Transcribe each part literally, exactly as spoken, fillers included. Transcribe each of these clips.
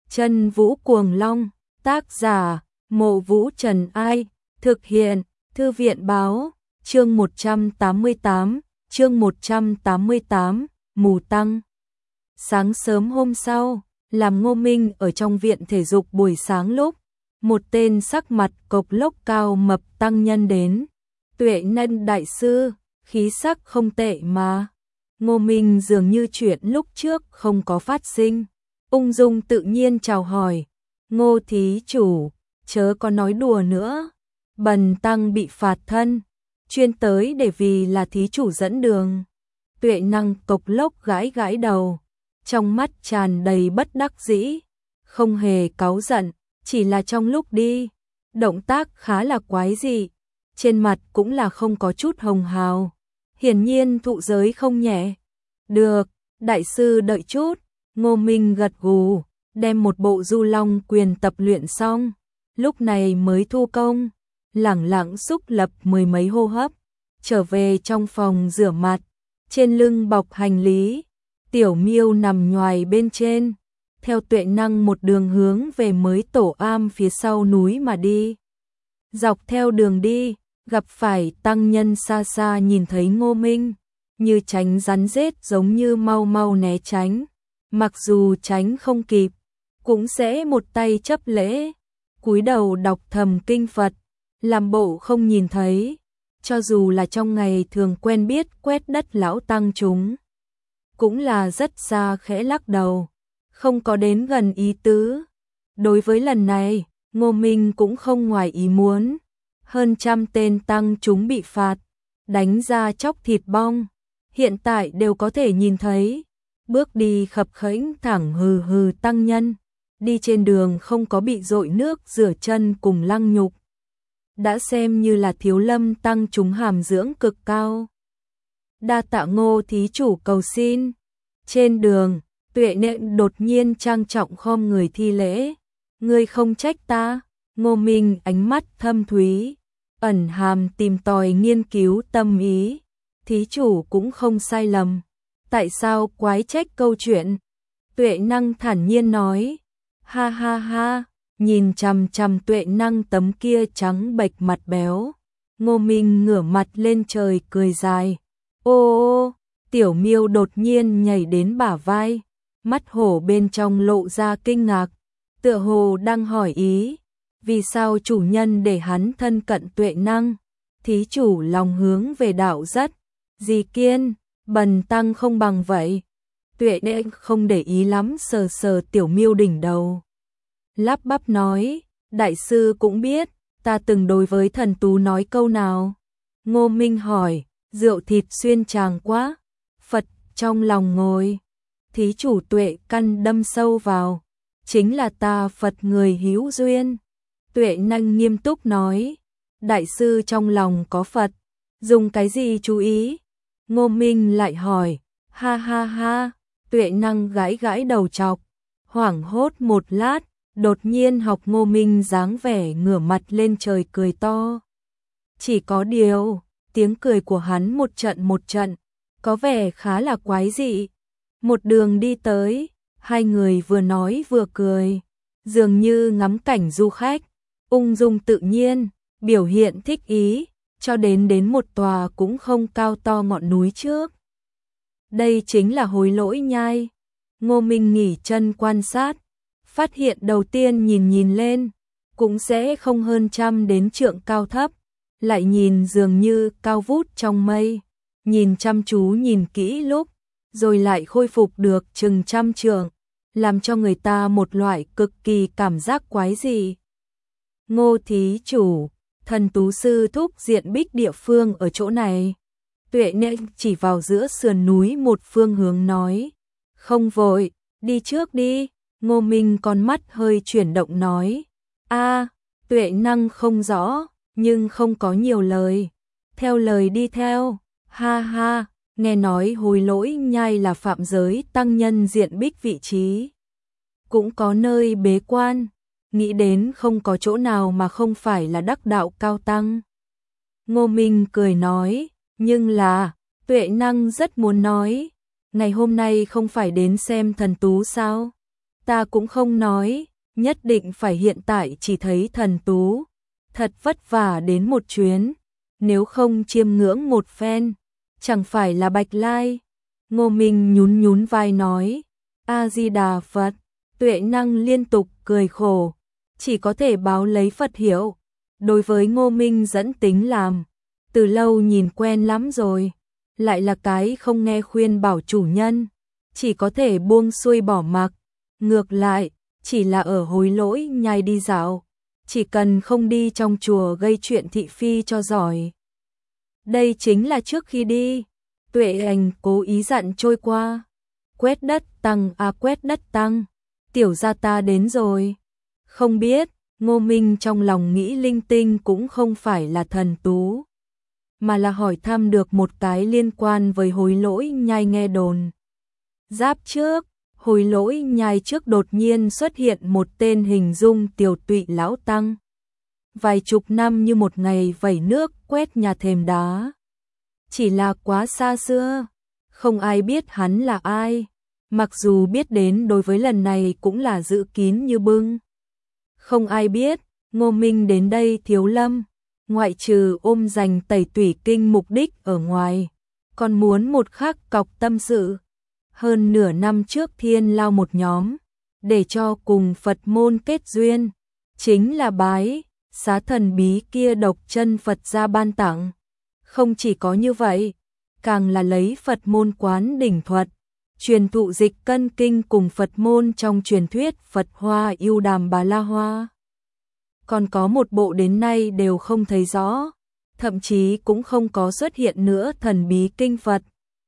Chân Vũ Cuồng Long, tác giả, Mộ Vũ Trần Ai, thực hiện, Thư viện Báo, chương một trăm tám mươi tám, chương một trăm tám mươi tám, Mù Tăng. Sáng sớm hôm sau, làm Ngô Minh ở trong viện thể dục buổi sáng lúc, một tên sắc mặt cộc lốc cao mập tăng nhân đến. Tuệ Nân đại sư, khí sắc không tệ mà. Ngô Minh dường như chuyện lúc trước không có phát sinh, ung dung tự nhiên chào hỏi. Ngô thí chủ, chớ có nói đùa nữa. Bần tăng bị phạt thân, chuyên tới để vì là thí chủ dẫn đường. Tuệ Năng cộc lốc gãi gãi đầu, trong mắt tràn đầy bất đắc dĩ, không hề cáu giận, chỉ là trong lúc đi, động tác khá là quái dị, trên mặt cũng là không có chút hồng hào, hiển nhiên thụ giới không nhẹ. Được, đại sư đợi chút. Ngô Minh gật gù, đem một bộ Du Long quyền tập luyện xong, lúc này mới thu công, lẳng lặng xúc lập mười mấy hô hấp, trở về trong phòng rửa mặt, trên lưng bọc hành lý, Tiểu Miêu nằm nhoài bên trên, theo Tuệ Năng một đường hướng về mới tổ am phía sau núi mà đi. Dọc theo đường đi, gặp phải tăng nhân xa xa nhìn thấy Ngô Minh, như tránh rắn rết giống như mau mau né tránh. Mặc dù tránh không kịp, cũng sẽ một tay chấp lễ, cúi đầu đọc thầm kinh Phật, làm bộ không nhìn thấy, cho dù là trong ngày thường quen biết quét đất lão tăng chúng. Cũng là rất xa khẽ lắc đầu, không có đến gần ý tứ. Đối với lần này, Ngô Minh cũng không ngoài ý muốn, hơn trăm tên tăng chúng bị phạt, đánh ra chóc thịt bong, hiện tại đều có thể nhìn thấy. Bước đi khập khẽnh thẳng hừ hừ tăng nhân, đi trên đường không có bị dội nước rửa chân cùng lăng nhục, đã xem như là thiếu lâm tăng chúng hàm dưỡng cực cao. Đa tạ Ngô thí chủ cầu xin. Trên đường, Tuệ Nện đột nhiên trang trọng khom người thi lễ. Ngươi không trách ta. Ngô Minh ánh mắt thâm thúy, ẩn hàm tìm tòi nghiên cứu tâm ý. Thí chủ cũng không sai lầm. Tại sao quái trách câu chuyện? Tuệ Năng thản nhiên nói. Ha ha ha, nhìn chằm chằm Tuệ Năng tấm kia trắng bệch mặt béo. Ngô Minh ngửa mặt lên trời cười dài. Ô ô, Tiểu Miêu đột nhiên nhảy đến bả vai, mắt hổ bên trong lộ ra kinh ngạc, tựa hồ đang hỏi ý, vì sao chủ nhân để hắn thân cận Tuệ Năng? Thí chủ lòng hướng về đạo rất, gì kiên, bần tăng không bằng vậy. Tuệ Nện không để ý lắm sờ sờ Tiểu Miêu đỉnh đầu, lắp bắp nói, đại sư cũng biết, ta từng đối với thần tú nói câu nào. Ngô Minh hỏi, rượu thịt xuyên tràng quá. Phật trong lòng ngồi, thí chủ tuệ căn đâm sâu vào, chính là ta Phật người hữu duyên. Tuệ Năng nghiêm túc nói, đại sư trong lòng có Phật, dùng cái gì chú ý? Ngô Minh lại hỏi, ha ha ha. Tuệ Năng gãi gãi đầu chọc, hoảng hốt một lát, đột nhiên học Ngô Minh dáng vẻ ngửa mặt lên trời cười to. Chỉ có điều, tiếng cười của hắn một trận một trận, có vẻ khá là quái dị. Một đường đi tới, hai người vừa nói vừa cười, dường như ngắm cảnh du khách, ung dung tự nhiên, biểu hiện thích ý, cho đến đến một tòa cũng không cao to ngọn núi trước. Đây chính là Hối Lỗi Nhai. Ngô Minh nghỉ chân quan sát, phát hiện đầu tiên nhìn nhìn lên, cũng sẽ không hơn trăm đến trượng cao thấp, lại nhìn dường như cao vút trong mây, nhìn chăm chú nhìn kỹ lúc, rồi lại khôi phục được chừng trăm trượng, làm cho người ta một loại cực kỳ cảm giác quái dị. Ngô thí chủ, thần tú sư thúc diện bích địa phương ở chỗ này. Tuệ Nện chỉ vào giữa sườn núi một phương hướng nói, không vội, đi trước đi. Ngô Minh con mắt hơi chuyển động nói, a. Tuệ Năng không rõ, nhưng không có nhiều lời, theo lời đi theo. Ha ha, nghe nói Hối Lỗi Nhai là phạm giới tăng nhân diện bích vị trí, cũng có nơi bế quan, nghĩ đến không có chỗ nào mà không phải là đắc đạo cao tăng. Ngô Minh cười nói, nhưng là, Tuệ Năng rất muốn nói, ngày hôm nay không phải đến xem thần tú sao? ta cũng không nói, nhất định phải hiện tại chỉ thấy thần tú, thật vất vả đến một chuyến, nếu không chiêm ngưỡng một phen, chẳng phải là bạch lai. Ngô Minh nhún nhún vai nói, A-di-đà Phật. Tuệ Năng liên tục cười khổ, chỉ có thể báo lấy Phật hiệu. Đối với Ngô Minh dẫn tính làm, từ lâu nhìn quen lắm rồi, lại là cái không nghe khuyên bảo chủ nhân, chỉ có thể buông xuôi bỏ mặc. Ngược lại, chỉ là ở hối lỗi nhai đi dạo, chỉ cần không đi trong chùa gây chuyện thị phi cho giỏi. Đây chính là trước khi đi, Tuệ Ảnh cố ý dặn trôi qua, quét đất tăng à quét đất tăng, tiểu gia ta đến rồi. Không biết, Ngô Minh trong lòng nghĩ linh tinh cũng không phải là thần tú, mà là hỏi thăm được một cái liên quan với hối lỗi nhai nghe đồn. Giáp trước, hối lỗi nhai trước đột nhiên xuất hiện một tên hình dung tiều tụy lão tăng. Vài chục năm như một ngày vẩy nước quét nhà thềm đá. Chỉ là quá xa xưa, không ai biết hắn là ai. Mặc dù biết đến đối với lần này cũng là giữ kín như bưng. Không ai biết, Ngô Minh đến đây thiếu lâm, ngoại trừ ôm dành tẩy tủy kinh mục đích ở ngoài, còn muốn một khắc cọc tâm sự. Hơn nửa năm trước thiên lao một nhóm, để cho cùng Phật môn kết duyên, chính là bái, xá thần bí kia độc chân Phật ra ban tặng. Không chỉ có như vậy, càng là lấy Phật môn quán đỉnh thuật, truyền thụ dịch cân kinh cùng Phật môn trong truyền thuyết Phật Hoa Yêu Đàm Bà La Hoa. Còn có một bộ đến nay đều không thấy rõ, thậm chí cũng không có xuất hiện nữa thần bí kinh Phật.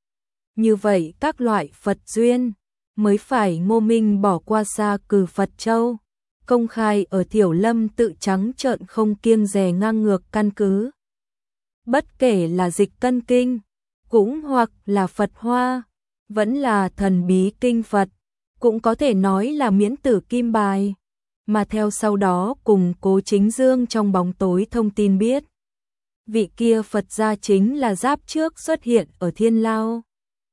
Như vậy các loại Phật duyên, mới phải Ngô Minh bỏ qua xa cử Phật Châu, công khai ở Thiểu Lâm tự trắng trợn không kiêng dè ngang ngược căn cứ. Bất kể là dịch cân kinh, cũng hoặc là Phật Hoa, vẫn là thần bí kinh Phật, cũng có thể nói là miễn tử kim bài. Mà theo sau đó cùng Cố Chính Dương trong bóng tối thông tin biết, vị kia Phật gia chính là giáp trước xuất hiện ở Thiên Lao.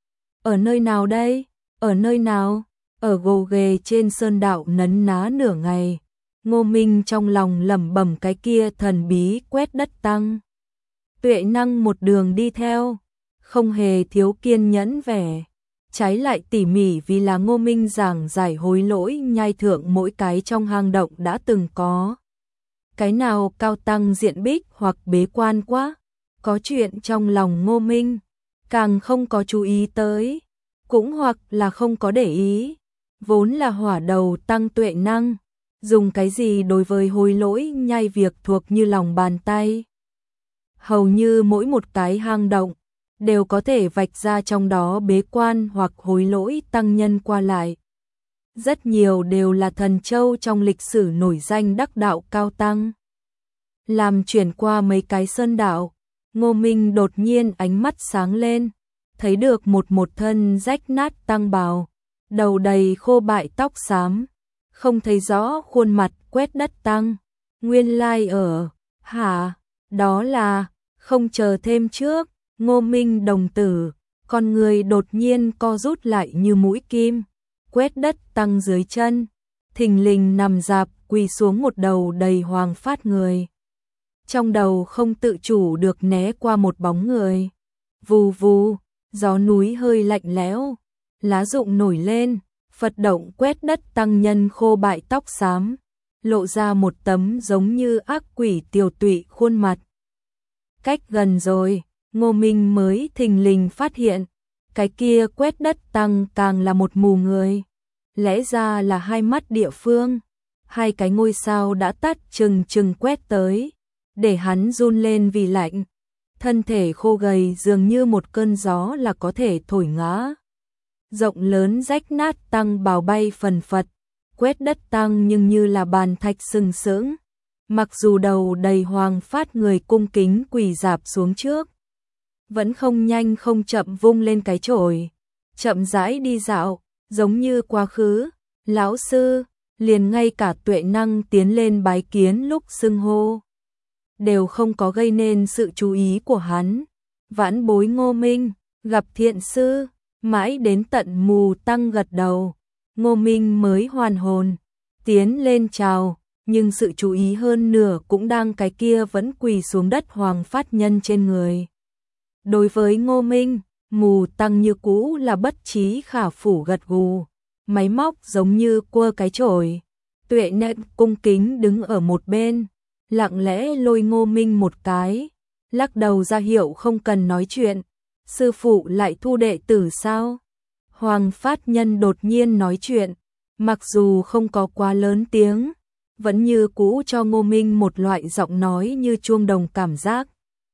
Ở nơi nào đây? Ở nơi nào? Ở gồ ghề trên sơn đạo nấn ná nửa ngày, Ngô Minh trong lòng lẩm bẩm cái kia thần bí quét đất tăng. Tuệ Năng một đường đi theo, không hề thiếu kiên nhẫn vẻ, trái lại tỉ mỉ vì là Ngô Minh giảng giải hối lỗi nhai thượng mỗi cái trong hang động đã từng có. Cái nào cao tăng diện bích hoặc bế quan quá, có chuyện trong lòng Ngô Minh, càng không có chú ý tới, cũng hoặc là không có để ý, vốn là hỏa đầu tăng Tuệ Năng, dùng cái gì đối với hối lỗi nhai việc thuộc như lòng bàn tay. Hầu như mỗi một cái hang động, đều có thể vạch ra trong đó bế quan hoặc hối lỗi tăng nhân qua lại. Rất nhiều đều là thần châu trong lịch sử nổi danh đắc đạo cao tăng. Làm chuyển qua mấy cái sơn đạo, Ngô Minh đột nhiên ánh mắt sáng lên, thấy được một một thân rách nát tăng bào, đầu đầy khô bại tóc xám, không thấy rõ khuôn mặt quét đất tăng. Nguyên lai ở, hả, đó là, không chờ thêm trước, Ngô Minh đồng tử, con người đột nhiên co rút lại như mũi kim, quét đất tăng dưới chân, thình lình nằm dạp quỳ xuống một đầu đầy hoàng phát người. Trong đầu không tự chủ được né qua một bóng người. Vù vù, gió núi hơi lạnh lẽo, lá rụng nổi lên, Phật động quét đất tăng nhân khô bại tóc xám, lộ ra một tấm giống như ác quỷ tiều tụy khuôn mặt. Cách gần rồi, Ngô Minh mới thình lình phát hiện, cái kia quét đất tăng càng là một mù người. Lẽ ra là hai mắt địa phương, hai cái ngôi sao đã tắt chừng chừng quét tới, để hắn run lên vì lạnh. Thân thể khô gầy dường như một cơn gió là có thể thổi ngã. Rộng lớn rách nát tăng bào bay phần phật, quét đất tăng nhưng như là bàn thạch sừng sững. Mặc dù đầu đầy hoàng phát người cung kính quỳ dạp xuống trước, vẫn không nhanh không chậm vung lên cái chổi, chậm rãi đi dạo, giống như quá khứ. Lão sư, liền ngay cả Tuệ Năng tiến lên bái kiến lúc xưng hô, đều không có gây nên sự chú ý của hắn. Vãn bối Ngô Minh, gặp thiện sư, mãi đến tận mù tăng gật đầu. Ngô Minh mới hoàn hồn, tiến lên chào, nhưng sự chú ý hơn nửa cũng đang cái kia vẫn quỳ xuống đất Hoàng Phát Nhân trên người. Đối với Ngô Minh, Mù Tăng như cũ là bất trí khả phủ gật gù, máy móc giống như cua cái chổi. Tuệ Nện cung kính đứng ở một bên, lặng lẽ lôi Ngô Minh một cái, lắc đầu ra hiệu không cần nói chuyện. Sư phụ lại thu đệ tử sao? Hoàng Phát Nhân đột nhiên nói chuyện, mặc dù không có quá lớn tiếng, vẫn như cũ cho Ngô Minh một loại giọng nói như chuông đồng cảm giác.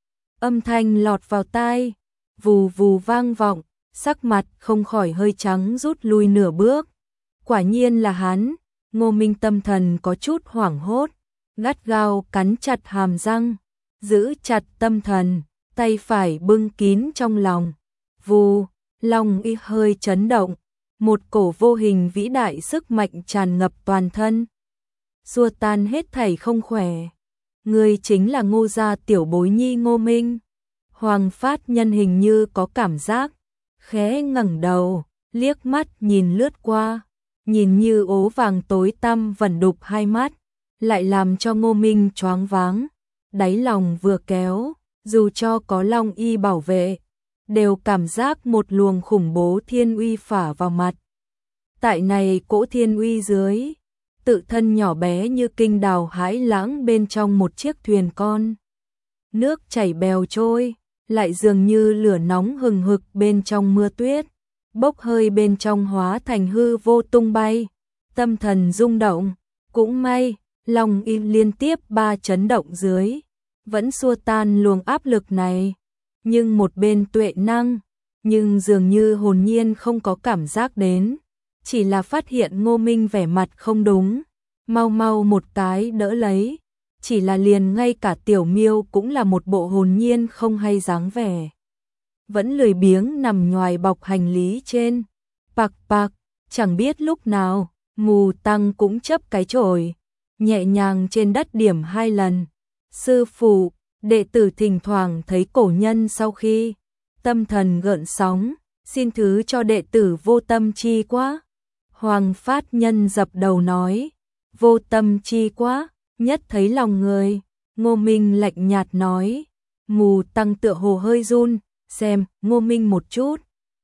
Âm thanh lọt vào tai, vù vù vang vọng, sắc mặt không khỏi hơi trắng rút lui nửa bước. Quả nhiên là hắn. Ngô Minh tâm thần có chút hoảng hốt, gắt gao cắn chặt hàm răng, giữ chặt tâm thần, tay phải bưng kín trong lòng. Vù, lòng y hơi chấn động, một cổ vô hình vĩ đại sức mạnh tràn ngập toàn thân, xua tan hết thảy không khỏe. Người chính là Ngô gia tiểu bối nhi Ngô Minh. Hoàng Phát Nhân hình như có cảm giác, khẽ ngẩng đầu, liếc mắt nhìn lướt qua, nhìn như ố vàng tối tăm vẩn đục hai mắt, lại làm cho Ngô Minh choáng váng, đáy lòng vừa kéo, dù cho có Long Y bảo vệ, đều cảm giác một luồng khủng bố thiên uy phả vào mặt. Tại này cỗ thiên uy dưới, tự thân nhỏ bé như kinh đào hãi lãng bên trong một chiếc thuyền con. Nước chảy bèo trôi, lại dường như lửa nóng hừng hực bên trong mưa tuyết, bốc hơi bên trong hóa thành hư vô tung bay. Tâm thần rung động, cũng may, Long Y liên tiếp ba chấn động dưới, vẫn xua tan luồng áp lực này. Nhưng một bên Tuệ Năng, nhưng dường như hồn nhiên không có cảm giác đến, chỉ là phát hiện Ngô Minh vẻ mặt không đúng, mau mau một cái đỡ lấy, chỉ là liền ngay cả Tiểu Miêu cũng là một bộ hồn nhiên không hay dáng vẻ, vẫn lười biếng nằm ngoài bọc hành lý trên. Pạc pạc, chẳng biết lúc nào, Mù Tăng cũng chấp cái chổi, nhẹ nhàng trên đất điểm hai lần. Sư phụ, đệ tử thỉnh thoảng thấy cổ nhân sau khi tâm thần gợn sóng, xin thứ cho đệ tử vô tâm chi quá. Hoàng Phát Nhân dập đầu nói, vô tâm chi quá, nhất thấy lòng người. Ngô Minh lạnh nhạt nói, Mù Tăng tựa hồ hơi run, xem Ngô Minh một chút.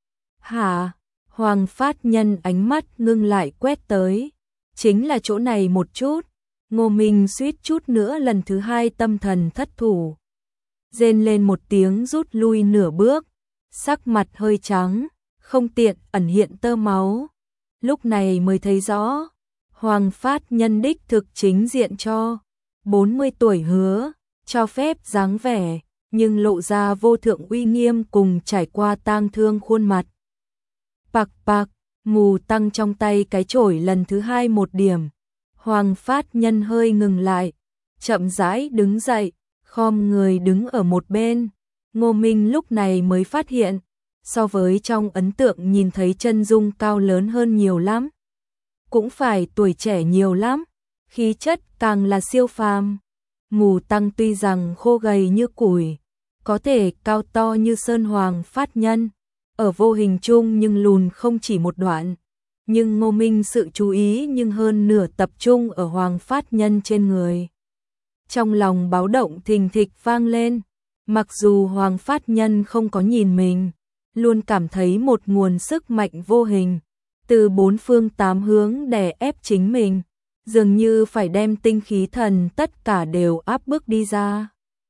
Hả? Hoàng Phát Nhân ánh mắt ngưng lại quét tới, chính là chỗ này một chút. Ngô Minh suýt chút nữa lần thứ hai tâm thần thất thủ, rên lên một tiếng rút lui nửa bước, sắc mặt hơi trắng, không tiện ẩn hiện tơ máu. Lúc này mới thấy rõ, Hoàng Phát Nhân đích thực chính diện cho bốn mươi tuổi hứa, cho phép dáng vẻ, nhưng lộ ra vô thượng uy nghiêm cùng trải qua tang thương khuôn mặt. Pạc pạc, Mù Tăng trong tay cái chổi lần thứ hai một điểm. Hoàng Phát Nhân hơi ngừng lại, chậm rãi đứng dậy, khom người đứng ở một bên. Ngô Minh lúc này mới phát hiện, so với trong ấn tượng nhìn thấy chân dung cao lớn hơn nhiều lắm. Cũng phải tuổi trẻ nhiều lắm, khí chất càng là siêu phàm. Mù Tăng tuy rằng khô gầy như củi, có thể cao to như sơn. Hoàng Phát Nhân ở vô hình chung nhưng lùn không chỉ một đoạn. Nhưng Ngô Minh sự chú ý nhưng hơn nửa tập trung ở Hoàng Phát Nhân trên người. Trong lòng báo động thình thịch vang lên, mặc dù Hoàng Phát Nhân không có nhìn mình, luôn cảm thấy một nguồn sức mạnh vô hình, từ bốn phương tám hướng đè ép chính mình, dường như phải đem tinh khí thần tất cả đều áp bức đi ra.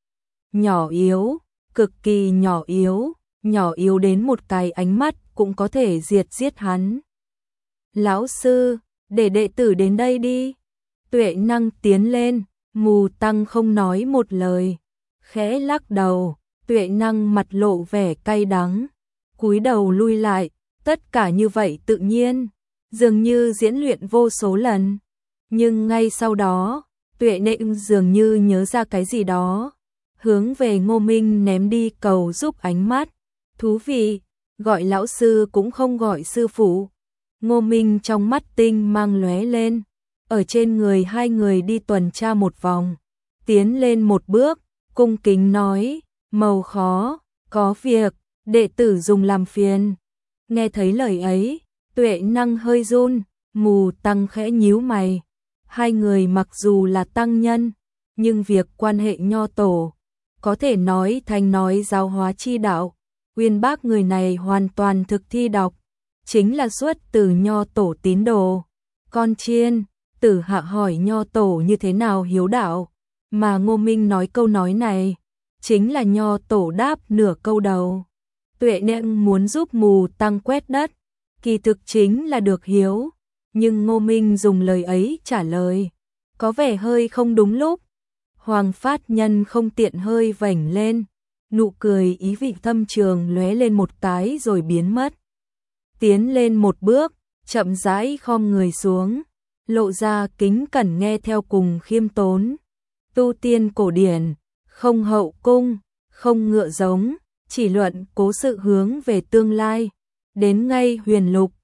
Nhỏ yếu, cực kỳ nhỏ yếu, nhỏ yếu đến một cái ánh mắt cũng có thể diệt giết hắn. Lão sư, để đệ tử đến đây đi. Tuệ Năng tiến lên, Mù Tăng không nói một lời, khẽ lắc đầu. Tuệ Năng mặt lộ vẻ cay đắng, cúi đầu lui lại, tất cả như vậy tự nhiên, dường như diễn luyện vô số lần. Nhưng ngay sau đó, Tuệ Nện dường như nhớ ra cái gì đó, hướng về Ngô Minh ném đi cầu giúp ánh mắt. Thú vị, gọi lão sư cũng không gọi sư phụ. Ngô Minh trong mắt tinh mang lóe lên, ở trên người hai người đi tuần tra một vòng, tiến lên một bước, cung kính nói, màu khó, có việc, đệ tử dùng làm phiền. Nghe thấy lời ấy, Tuệ Năng hơi run, Mù Tăng khẽ nhíu mày. Hai người mặc dù là tăng nhân, nhưng việc quan hệ nho tổ, có thể nói thành nói giáo hóa chi đạo. Uyên Bác người này hoàn toàn thực thi đọc, chính là xuất từ nho tổ tín đồ. Con chiên, Tử Hạ hỏi nho tổ như thế nào hiếu đạo, mà Ngô Minh nói câu nói này, chính là nho tổ đáp nửa câu đầu. Tuệ Nện muốn giúp Mù Tăng quét đất, kỳ thực chính là được hiếu, nhưng Ngô Minh dùng lời ấy trả lời, có vẻ hơi không đúng lúc. Hoàng Phát Nhân không tiện hơi vểnh lên, nụ cười ý vị thâm trường lóe lên một cái rồi biến mất. Tiến lên một bước, chậm rãi khom người xuống, lộ ra kính cẩn nghe theo cùng khiêm tốn. Tu tiên cổ điển, không hậu cung, không ngựa giống, chỉ luận cố sự hướng về tương lai. Đến ngay huyền lục,